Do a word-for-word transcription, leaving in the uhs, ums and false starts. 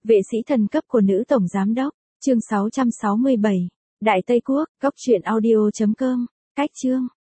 Vệ sĩ thần cấp của nữ tổng giám đốc, chương sáu trăm sáu mươi bảy, Đại Tây Quốc, góc truyện audio chấm com, cách chương.